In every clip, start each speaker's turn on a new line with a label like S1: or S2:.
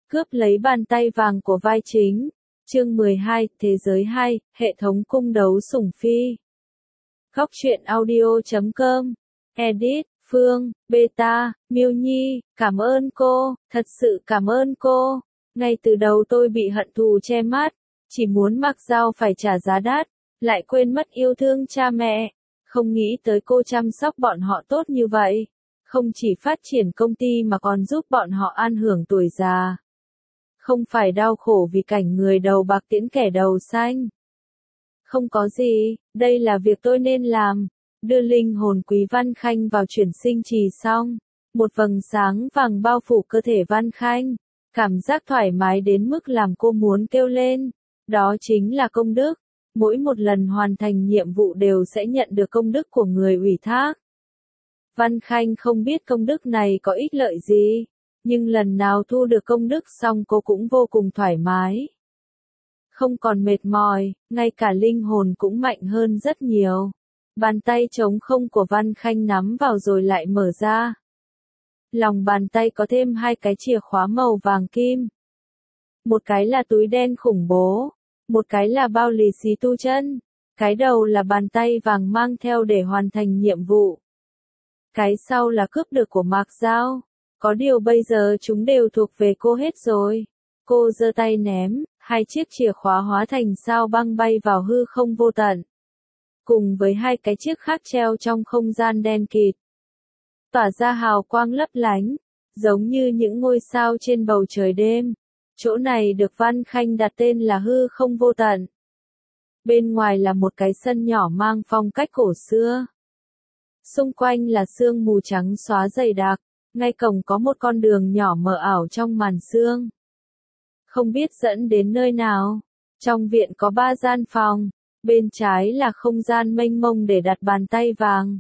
S1: Cướp lấy bàn tay vàng của vai chính. Chương 12, Thế giới 2, hệ thống cung đấu sủng phi. Góc truyện audio.com. Edit, Phương, Beta, Miêu Nhi, cảm ơn cô, thật sự cảm ơn cô. Ngay từ đầu tôi bị hận thù che mắt, chỉ muốn mặc dao phải trả giá đắt, lại quên mất yêu thương cha mẹ. Không nghĩ tới cô chăm sóc bọn họ tốt như vậy. Không chỉ phát triển công ty mà còn giúp bọn họ an hưởng tuổi già. Không phải đau khổ vì cảnh người đầu bạc tiễn kẻ đầu xanh. Không có gì, đây là việc tôi nên làm. Đưa linh hồn Quý Văn Khanh vào chuyển sinh trì xong. Một vầng sáng vàng bao phủ cơ thể Văn Khanh. Cảm giác thoải mái đến mức làm cô muốn kêu lên. Đó chính là công đức. Mỗi một lần hoàn thành nhiệm vụ đều sẽ nhận được công đức của người ủy thác. Văn Khanh không biết công đức này có ích lợi gì. Nhưng lần nào thu được công đức xong cô cũng vô cùng thoải mái. Không còn mệt mỏi, ngay cả linh hồn cũng mạnh hơn rất nhiều. Bàn tay trống không của Văn Khanh nắm vào rồi lại mở ra. Lòng bàn tay có thêm hai cái chìa khóa màu vàng kim. Một cái là túi đen khủng bố, một cái là bao lì xì tu chân. Cái đầu là bàn tay vàng mang theo để hoàn thành nhiệm vụ. Cái sau là cướp được của Mạc Giao. Có điều bây giờ chúng đều thuộc về cô hết rồi. Cô giơ tay ném, hai chiếc chìa khóa hóa thành sao băng bay vào hư không vô tận. Cùng với hai cái chiếc khác treo trong không gian đen kịt. Tỏa ra hào quang lấp lánh, giống như những ngôi sao trên bầu trời đêm. Chỗ này được Văn Khanh đặt tên là hư không vô tận. Bên ngoài là một cái sân nhỏ mang phong cách cổ xưa. Xung quanh là sương mù trắng xóa dày đặc. Ngay cổng có một con đường nhỏ mờ ảo trong màn sương. Không biết dẫn đến nơi nào. Trong viện có 3 gian phòng. Bên trái là không gian mênh mông để đặt bàn tay vàng.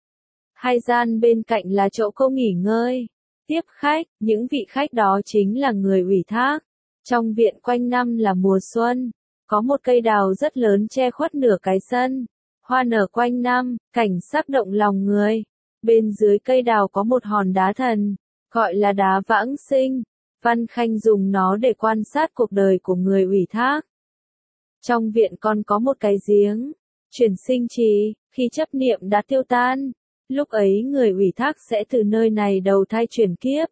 S1: 2 gian bên cạnh là chỗ cô nghỉ ngơi. Tiếp khách, những vị khách đó chính là người ủy thác. Trong viện quanh năm là mùa xuân. Có một cây đào rất lớn che khuất nửa cái sân. Hoa nở quanh năm, cảnh sắc động lòng người. Bên dưới cây đào có một hòn đá thần, gọi là đá vãng sinh. Văn Khanh dùng nó để quan sát cuộc đời của người ủy thác. Trong viện còn có một cái giếng, chuyển sinh trì, khi chấp niệm đã tiêu tan. Lúc ấy người ủy thác sẽ từ nơi này đầu thai chuyển kiếp.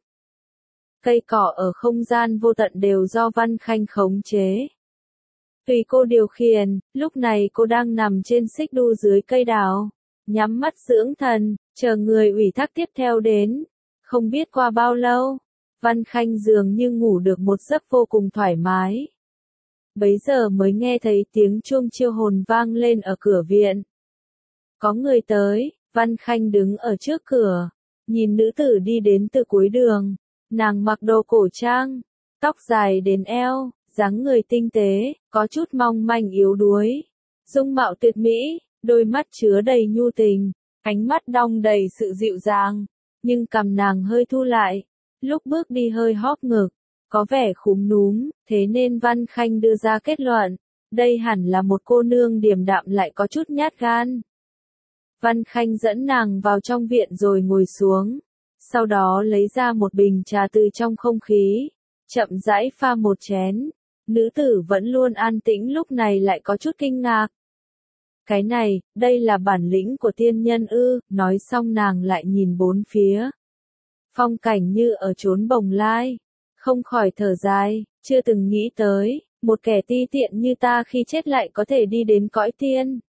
S1: Cây cỏ ở không gian vô tận đều do Văn Khanh khống chế. Tùy cô điều khiển, lúc này cô đang nằm trên xích đu dưới cây đào. Nhắm mắt dưỡng thần, chờ người ủy thác tiếp theo đến. Không biết qua bao lâu, Văn Khanh dường như ngủ được một giấc vô cùng thoải mái. Bấy giờ mới nghe thấy tiếng chuông chiêu hồn vang lên ở cửa viện. Có người tới, Văn Khanh đứng ở trước cửa, nhìn nữ tử đi đến từ cuối đường. Nàng mặc đồ cổ trang, tóc dài đến eo, dáng người tinh tế, có chút mong manh yếu đuối. Dung mạo tuyệt mỹ. Đôi mắt chứa đầy nhu tình, ánh mắt đong đầy sự dịu dàng, nhưng cằm nàng hơi thu lại, lúc bước đi hơi hóp ngực, có vẻ khúm núm, thế nên Văn Khanh đưa ra kết luận, đây hẳn là một cô nương điềm đạm lại có chút nhát gan. Văn Khanh dẫn nàng vào trong viện rồi ngồi xuống, sau đó lấy ra một bình trà từ trong không khí, chậm rãi pha một chén, nữ tử vẫn luôn an tĩnh lúc này lại có chút kinh ngạc. Cái này, đây là bản lĩnh của tiên nhân ư, nói xong nàng lại nhìn bốn phía. Phong cảnh như ở chốn bồng lai, không khỏi thở dài, chưa từng nghĩ tới, một kẻ ti tiện như ta khi chết lại có thể đi đến cõi tiên.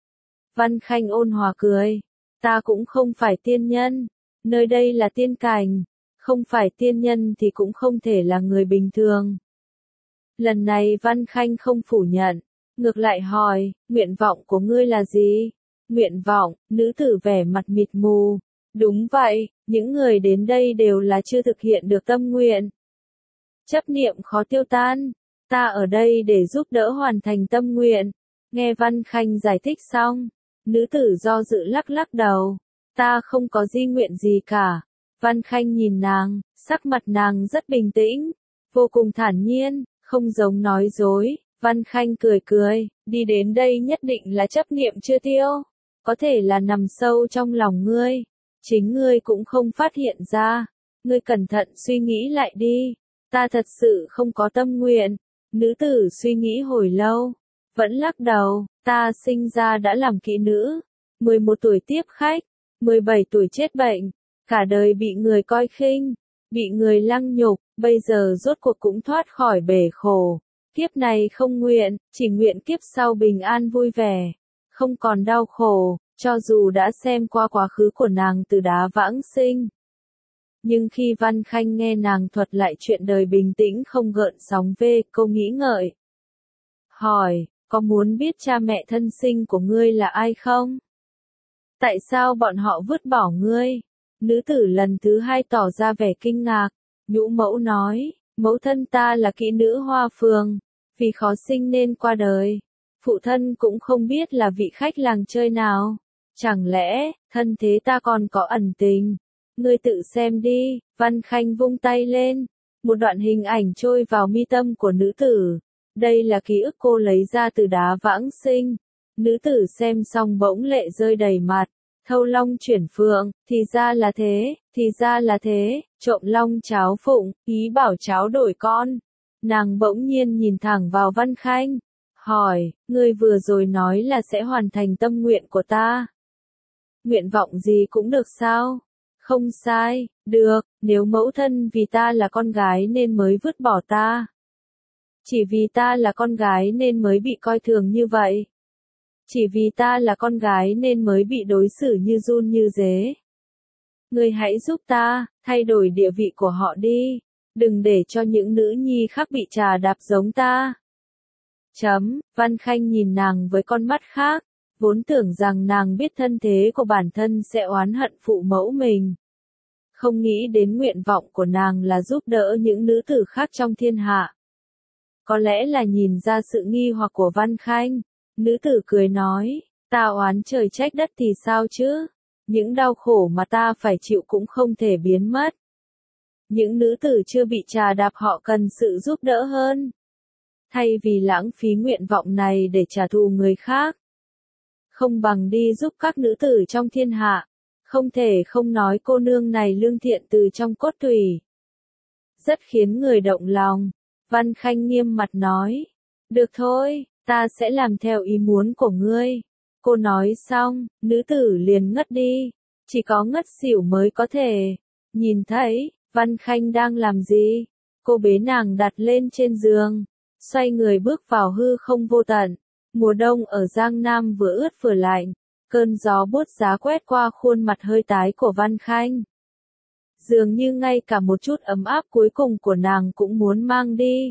S1: Văn Khanh ôn hòa cười, ta cũng không phải tiên nhân, nơi đây là tiên cảnh, không phải tiên nhân thì cũng không thể là người bình thường. Lần này Văn Khanh không phủ nhận. Ngược lại hỏi, nguyện vọng của ngươi là gì? Nguyện vọng, nữ tử vẻ mặt mịt mù. Đúng vậy, những người đến đây đều là chưa thực hiện được tâm nguyện. Chấp niệm khó tiêu tan, ta ở đây để giúp đỡ hoàn thành tâm nguyện. Nghe Văn Khanh giải thích xong, nữ tử do dự lắc lắc đầu. Ta không có di nguyện gì cả. Văn Khanh nhìn nàng, sắc mặt nàng rất bình tĩnh, vô cùng thản nhiên, không giống nói dối. Văn Khanh cười cười, đi đến đây nhất định là chấp niệm chưa tiêu, có thể là nằm sâu trong lòng ngươi, chính ngươi cũng không phát hiện ra, ngươi cẩn thận suy nghĩ lại đi, Ta thật sự không có tâm nguyện. Nữ tử suy nghĩ hồi lâu, vẫn lắc đầu, ta sinh ra đã làm kỹ nữ, 11 tuổi tiếp khách, 17 tuổi chết bệnh, cả đời bị người coi khinh, bị người lăng nhục, bây giờ rốt cuộc cũng thoát khỏi bể khổ. Kiếp này không nguyện, chỉ nguyện kiếp sau bình an vui vẻ, không còn đau khổ, cho dù đã xem qua quá khứ của nàng từ đá vãng sinh. Nhưng khi Văn Khanh nghe nàng thuật lại chuyện đời bình tĩnh không gợn sóng về, cô nghĩ ngợi. Hỏi, có muốn biết cha mẹ thân sinh của ngươi là ai không? Tại sao bọn họ vứt bỏ ngươi? Nữ tử lần thứ hai tỏ ra vẻ kinh ngạc, nhũ mẫu nói, mẫu thân ta là kỹ nữ Hoa Phường, vì khó sinh nên qua đời. Phụ thân cũng không biết là vị khách làng chơi nào. Chẳng lẽ, thân thế ta còn có ẩn tình? Ngươi tự xem đi. Văn Khanh vung tay lên. Một đoạn hình ảnh trôi vào mi tâm của nữ tử. Đây là ký ức cô lấy ra từ đá vãng sinh. Nữ tử xem xong bỗng lệ rơi đầy mặt. Thâu long chuyển phượng, thì ra là thế, thì ra là thế, trộm long cháo phụng, ý bảo cháu đổi con. Nàng bỗng nhiên nhìn thẳng vào Văn Khanh, hỏi, ngươi vừa rồi nói là sẽ hoàn thành tâm nguyện của ta. Nguyện vọng gì cũng được sao? Không sai, được, nếu mẫu thân vì ta là con gái nên mới vứt bỏ ta. Chỉ vì ta là con gái nên mới bị coi thường như vậy. Chỉ vì ta là con gái nên mới bị đối xử như giun như dế. Ngươi hãy giúp ta, thay đổi địa vị của họ đi. Đừng để cho những nữ nhi khác bị trà đạp giống ta. Văn Khanh nhìn nàng với con mắt khác, vốn tưởng rằng nàng biết thân thế của bản thân sẽ oán hận phụ mẫu mình. Không nghĩ đến nguyện vọng của nàng là giúp đỡ những nữ tử khác trong thiên hạ. Có lẽ là nhìn ra sự nghi hoặc của Văn Khanh, nữ tử cười nói, ta oán trời trách đất thì sao chứ? Những đau khổ mà ta phải chịu cũng không thể biến mất. Những nữ tử chưa bị trà đạp họ cần sự giúp đỡ hơn. Thay vì lãng phí nguyện vọng này để trả thù người khác, không bằng đi giúp các nữ tử trong thiên hạ. Không thể không nói cô nương này lương thiện từ trong cốt tủy. Rất khiến người động lòng. Văn Khanh nghiêm mặt nói, được thôi, ta sẽ làm theo ý muốn của ngươi. Cô nói xong, nữ tử liền ngất đi. Chỉ có ngất xỉu mới có thể nhìn thấy Văn Khanh đang làm gì. Cô bế nàng đặt lên trên giường, xoay người bước vào hư không vô tận. Mùa đông ở Giang Nam vừa ướt vừa lạnh, cơn gió buốt giá quét qua khuôn mặt hơi tái của Văn Khanh. Dường như ngay cả một chút ấm áp cuối cùng của nàng cũng muốn mang đi.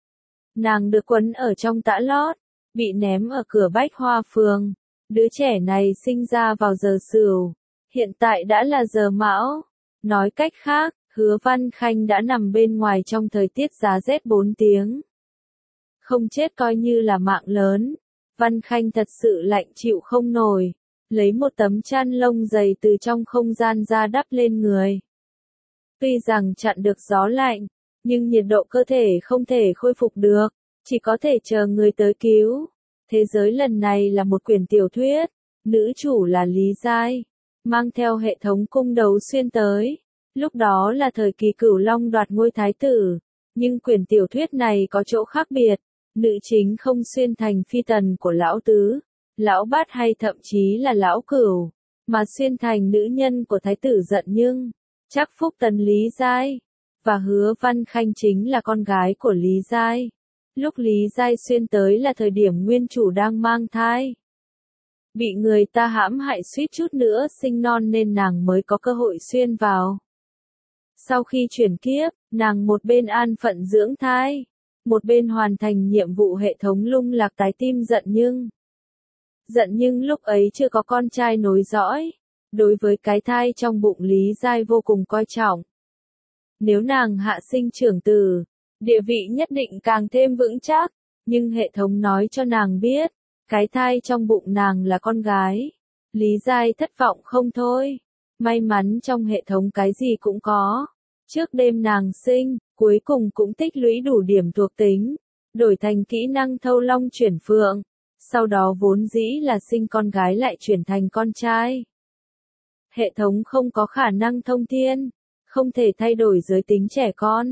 S1: Nàng được quấn ở trong tã lót, bị ném ở cửa Bách Hoa Phường. Đứa trẻ này sinh ra vào giờ Sửu, hiện tại đã là giờ Mão. Nói cách khác, Hứa Văn Khanh đã nằm bên ngoài trong thời tiết giá rét 4 tiếng. Không chết coi như là mạng lớn. Văn Khanh thật sự lạnh chịu không nổi, lấy một tấm chăn lông dày từ trong không gian ra đắp lên người. Tuy rằng chặn được gió lạnh, nhưng nhiệt độ cơ thể không thể khôi phục được, chỉ có thể chờ người tới cứu. Thế giới lần này là một quyển tiểu thuyết, nữ chủ là Lý Giai, mang theo hệ thống cung đấu xuyên tới. Lúc đó là thời kỳ Cửu Long đoạt ngôi thái tử, nhưng quyển tiểu thuyết này có chỗ khác biệt. Nữ chính không xuyên thành phi tần của lão tứ, lão bát hay thậm chí là lão cửu, mà xuyên thành nữ nhân của thái tử Giận Nhưng, Trác Phúc Tần Lý Giai, và Hứa Văn Khanh chính là con gái của Lý Giai. Lúc Lý Giai xuyên tới là thời điểm nguyên chủ đang mang thai. Bị người ta hãm hại suýt chút nữa sinh non nên nàng mới có cơ hội xuyên vào. Sau khi chuyển kiếp, nàng một bên an phận dưỡng thai, một bên hoàn thành nhiệm vụ hệ thống lung lạc trái tim Giận Nhưng. Giận Nhưng lúc ấy chưa có con trai nối dõi, đối với cái thai trong bụng Lý Giai vô cùng coi trọng. Nếu nàng hạ sinh trưởng tử, địa vị nhất định càng thêm vững chắc, nhưng hệ thống nói cho nàng biết, cái thai trong bụng nàng là con gái. Lý Giai thất vọng không thôi. May mắn trong hệ thống cái gì cũng có. Trước đêm nàng sinh, cuối cùng cũng tích lũy đủ điểm thuộc tính, đổi thành kỹ năng thâu long chuyển phượng. Sau đó vốn dĩ là sinh con gái lại chuyển thành con trai. Hệ thống không có khả năng thông thiên, không thể thay đổi giới tính trẻ con,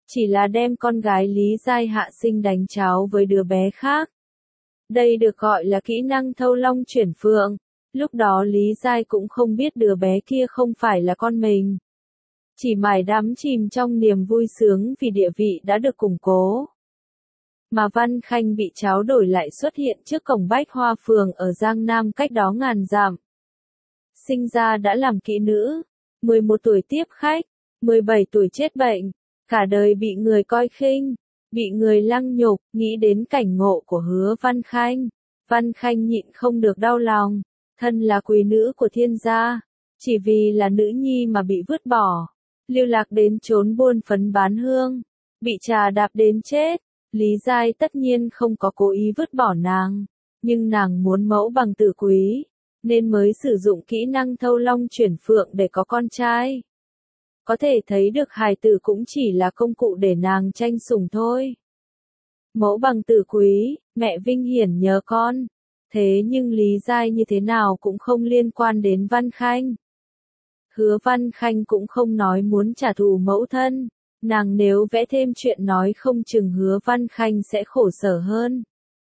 S1: chỉ là đem con gái Lý Giai hạ sinh đánh cháo với đứa bé khác. Đây được gọi là kỹ năng thâu long chuyển phượng. Lúc đó Lý Giai cũng không biết đứa bé kia không phải là con mình. Chỉ mải đắm chìm trong niềm vui sướng vì địa vị đã được củng cố. Mà Văn Khanh bị tráo đổi lại xuất hiện trước cổng Bách Hoa Phường ở Giang Nam cách đó ngàn dặm. Sinh ra đã làm kỹ nữ, 11 tuổi tiếp khách, 17 tuổi chết bệnh, cả đời bị người coi khinh, bị người lăng nhục, nghĩ đến cảnh ngộ của Hứa Văn Khanh. Văn Khanh nhịn không được đau lòng, thân là quý nữ của thiên gia, chỉ vì là nữ nhi mà bị vứt bỏ, lưu lạc đến chốn buôn phấn bán hương, bị trà đạp đến chết. Lý Giai tất nhiên không có cố ý vứt bỏ nàng, nhưng nàng muốn mẫu bằng tử quý, nên mới sử dụng kỹ năng thâu long chuyển phượng để có con trai. Có thể thấy được hài tử cũng chỉ là công cụ để nàng tranh sủng thôi. Mẫu bằng tử quý, mẹ vinh hiển nhờ con. Thế nhưng Lý Giai như thế nào cũng không liên quan đến Văn Khanh. Hứa Văn Khanh cũng không nói muốn trả thù mẫu thân. Nàng nếu vẽ thêm chuyện nói không chừng Hứa Văn Khanh sẽ khổ sở hơn.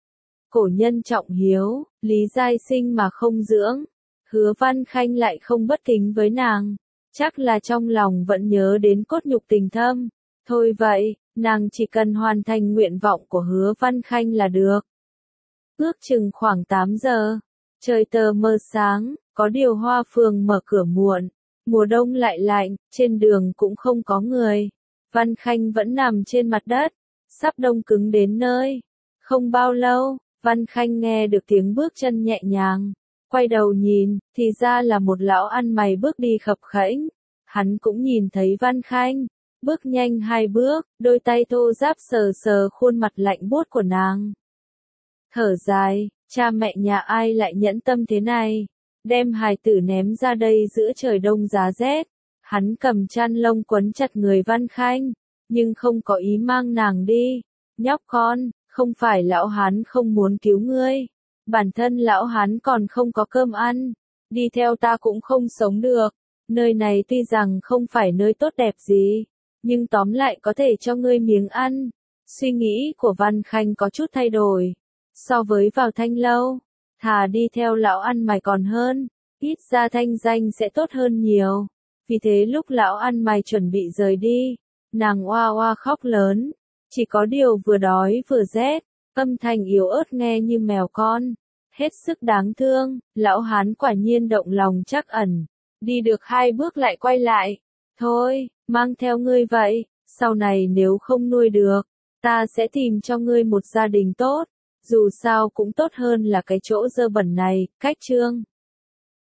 S1: Cổ nhân trọng hiếu, Lý Giai sinh mà không dưỡng. Hứa Văn Khanh lại không bất kính với nàng. Chắc là trong lòng vẫn nhớ đến cốt nhục tình thâm. Thôi vậy, nàng chỉ cần hoàn thành nguyện vọng của Hứa Văn Khanh là được. Ước chừng khoảng 8 giờ, trời tờ mờ sáng, có điều Hoa Phường mở cửa muộn. Mùa đông lại lạnh, trên đường cũng không có người. Văn Khanh vẫn nằm trên mặt đất, sắp đông cứng đến nơi. Không bao lâu, Văn Khanh nghe được tiếng bước chân nhẹ nhàng. Quay đầu nhìn, thì ra là một lão ăn mày bước đi khập khẽnh. Hắn cũng nhìn thấy Văn Khanh, bước nhanh 2 bước, đôi tay thô ráp sờ sờ khuôn mặt lạnh buốt của nàng. Thở dài, cha mẹ nhà ai lại nhẫn tâm thế này, đem hài tử ném ra đây giữa trời đông giá rét. Hắn cầm chăn lông quấn chặt người Văn Khanh, nhưng không có ý mang nàng đi. Nhóc con, không phải lão hán không muốn cứu ngươi. Bản thân lão hán còn không có cơm ăn. Đi theo ta cũng không sống được. Nơi này tuy rằng không phải nơi tốt đẹp gì, nhưng tóm lại có thể cho ngươi miếng ăn. Suy nghĩ của Văn Khanh có chút thay đổi. So với vào Thanh Lâu, thà đi theo lão ăn mày còn hơn. Ít ra thanh danh sẽ tốt hơn nhiều. Vì thế lúc lão ăn mày chuẩn bị rời đi, nàng oa oa khóc lớn. Chỉ có điều vừa đói vừa rét, âm thanh yếu ớt nghe như mèo con. Hết sức đáng thương, lão hán quả nhiên động lòng trắc ẩn. Đi được 2 bước lại quay lại. Thôi, mang theo ngươi vậy, sau này nếu không nuôi được, ta sẽ tìm cho ngươi một gia đình tốt. Dù sao cũng tốt hơn là cái chỗ dơ bẩn này. Cách chương